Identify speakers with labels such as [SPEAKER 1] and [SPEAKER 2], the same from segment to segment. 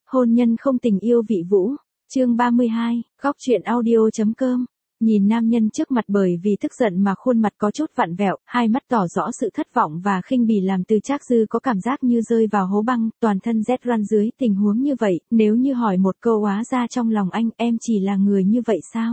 [SPEAKER 1] Hôn nhân không tình yêu vị vũ. Chương 32, góc truyện audio.com. Nhìn nam nhân trước mặt bởi vì tức giận mà khuôn mặt có chút vặn vẹo, hai mắt tỏ rõ sự thất vọng và khinh bỉ làm Từ Trác Dư có cảm giác như rơi vào hố băng, toàn thân rét run dưới tình huống như vậy, nếu như hỏi một câu hóa ra trong lòng anh, em chỉ là người như vậy sao?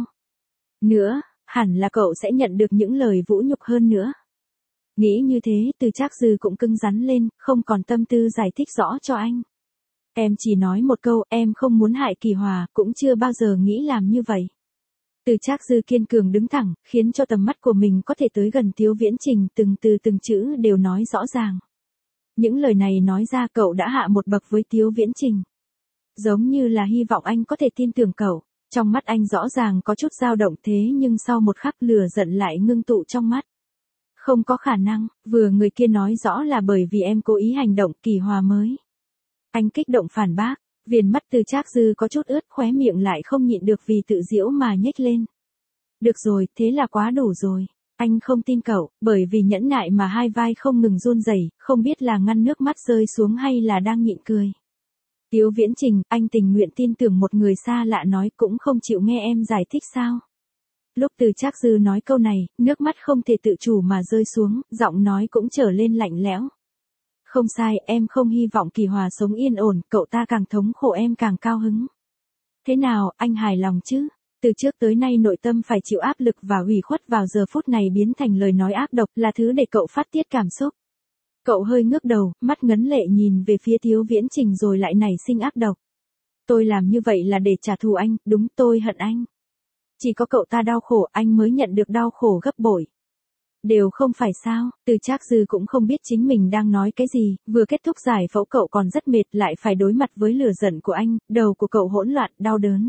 [SPEAKER 1] Nữa, hẳn là cậu sẽ nhận được những lời vũ nhục hơn nữa. Nghĩ như thế, Từ Trác Dư cũng cứng rắn lên, không còn tâm tư giải thích rõ cho anh. Em chỉ nói một câu, em không muốn hại Kỳ Hòa, cũng chưa bao giờ nghĩ làm như vậy. Từ Trác Dư kiên cường đứng thẳng, khiến cho tầm mắt của mình có thể tới gần Tiếu Viễn Trình, từng từ từng chữ đều nói rõ ràng. Những lời này nói ra cậu đã hạ một bậc với Tiếu Viễn Trình. Giống như là hy vọng anh có thể tin tưởng cậu. Trong mắt anh rõ ràng có chút dao động thế nhưng sau một khắc lửa giận lại ngưng tụ trong mắt. Không có khả năng, vừa người kia nói rõ là bởi vì em cố ý hành động Kỳ Hòa mới. Anh kích động phản bác, viền mắt Từ Trác Dư có chút ướt, khóe miệng lại không nhịn được vì tự giễu mà nhếch lên. Được rồi, thế là quá đủ rồi. Anh không tin cậu, bởi vì nhẫn nại mà hai vai không ngừng run rẩy, không biết là ngăn nước mắt rơi xuống hay là đang nhịn cười. Tiếu Viễn Trình, anh tình nguyện tin tưởng một người xa lạ nói cũng không chịu nghe em giải thích sao? Lúc Từ Trác Dư nói câu này, nước mắt không thể tự chủ mà rơi xuống, giọng nói cũng trở lên lạnh lẽo. Không sai, em không hy vọng Kỳ Hòa sống yên ổn, cậu ta càng thống khổ em càng cao hứng. Thế nào, anh hài lòng chứ? Từ trước tới nay nội tâm phải chịu áp lực và ủy khuất vào giờ phút này biến thành lời nói ác độc là thứ để cậu phát tiết cảm xúc. Cậu hơi ngước đầu, mắt ngấn lệ nhìn về phía Tiếu Viễn Trình rồi lại nảy sinh ác độc. Tôi làm như vậy là để trả thù anh, đúng tôi hận anh. Chỉ có cậu ta đau khổ anh mới nhận được đau khổ gấp bội. Đều không phải sao, Từ Trác Dư cũng không biết chính mình đang nói cái gì, vừa kết thúc giải phẫu cậu còn rất mệt lại phải đối mặt với lửa giận của anh, đầu của cậu hỗn loạn, đau đớn.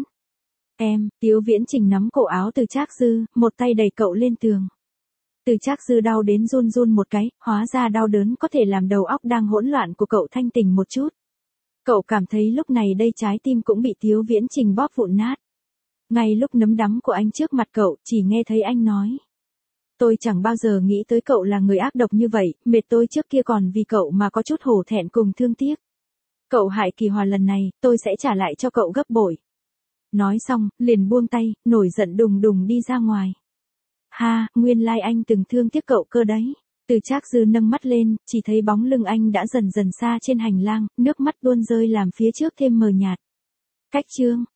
[SPEAKER 1] Em, Tiếu Viễn Trình nắm cổ áo Từ Trác Dư, một tay đẩy cậu lên tường. Từ Trác Dư đau đến run run một cái, hóa ra đau đớn có thể làm đầu óc đang hỗn loạn của cậu thanh tỉnh một chút. Cậu cảm thấy lúc này đây trái tim cũng bị Tiếu Viễn Trình bóp vụn nát. Ngay lúc nấm đắng của anh trước mặt cậu, chỉ nghe thấy anh nói. Tôi chẳng bao giờ nghĩ tới cậu là người ác độc như vậy, mệt tôi trước kia còn vì cậu mà có chút hổ thẹn cùng thương tiếc. Cậu hại Kỳ Hòa lần này, tôi sẽ trả lại cho cậu gấp bội. Nói xong, liền buông tay, nổi giận đùng đùng đi ra ngoài. Ha, nguyên lai anh từng thương tiếc cậu cơ đấy. Từ Trác Dư nâng mắt lên, chỉ thấy bóng lưng anh đã dần dần xa trên hành lang, nước mắt tuôn rơi làm phía trước thêm mờ nhạt. Cách chương.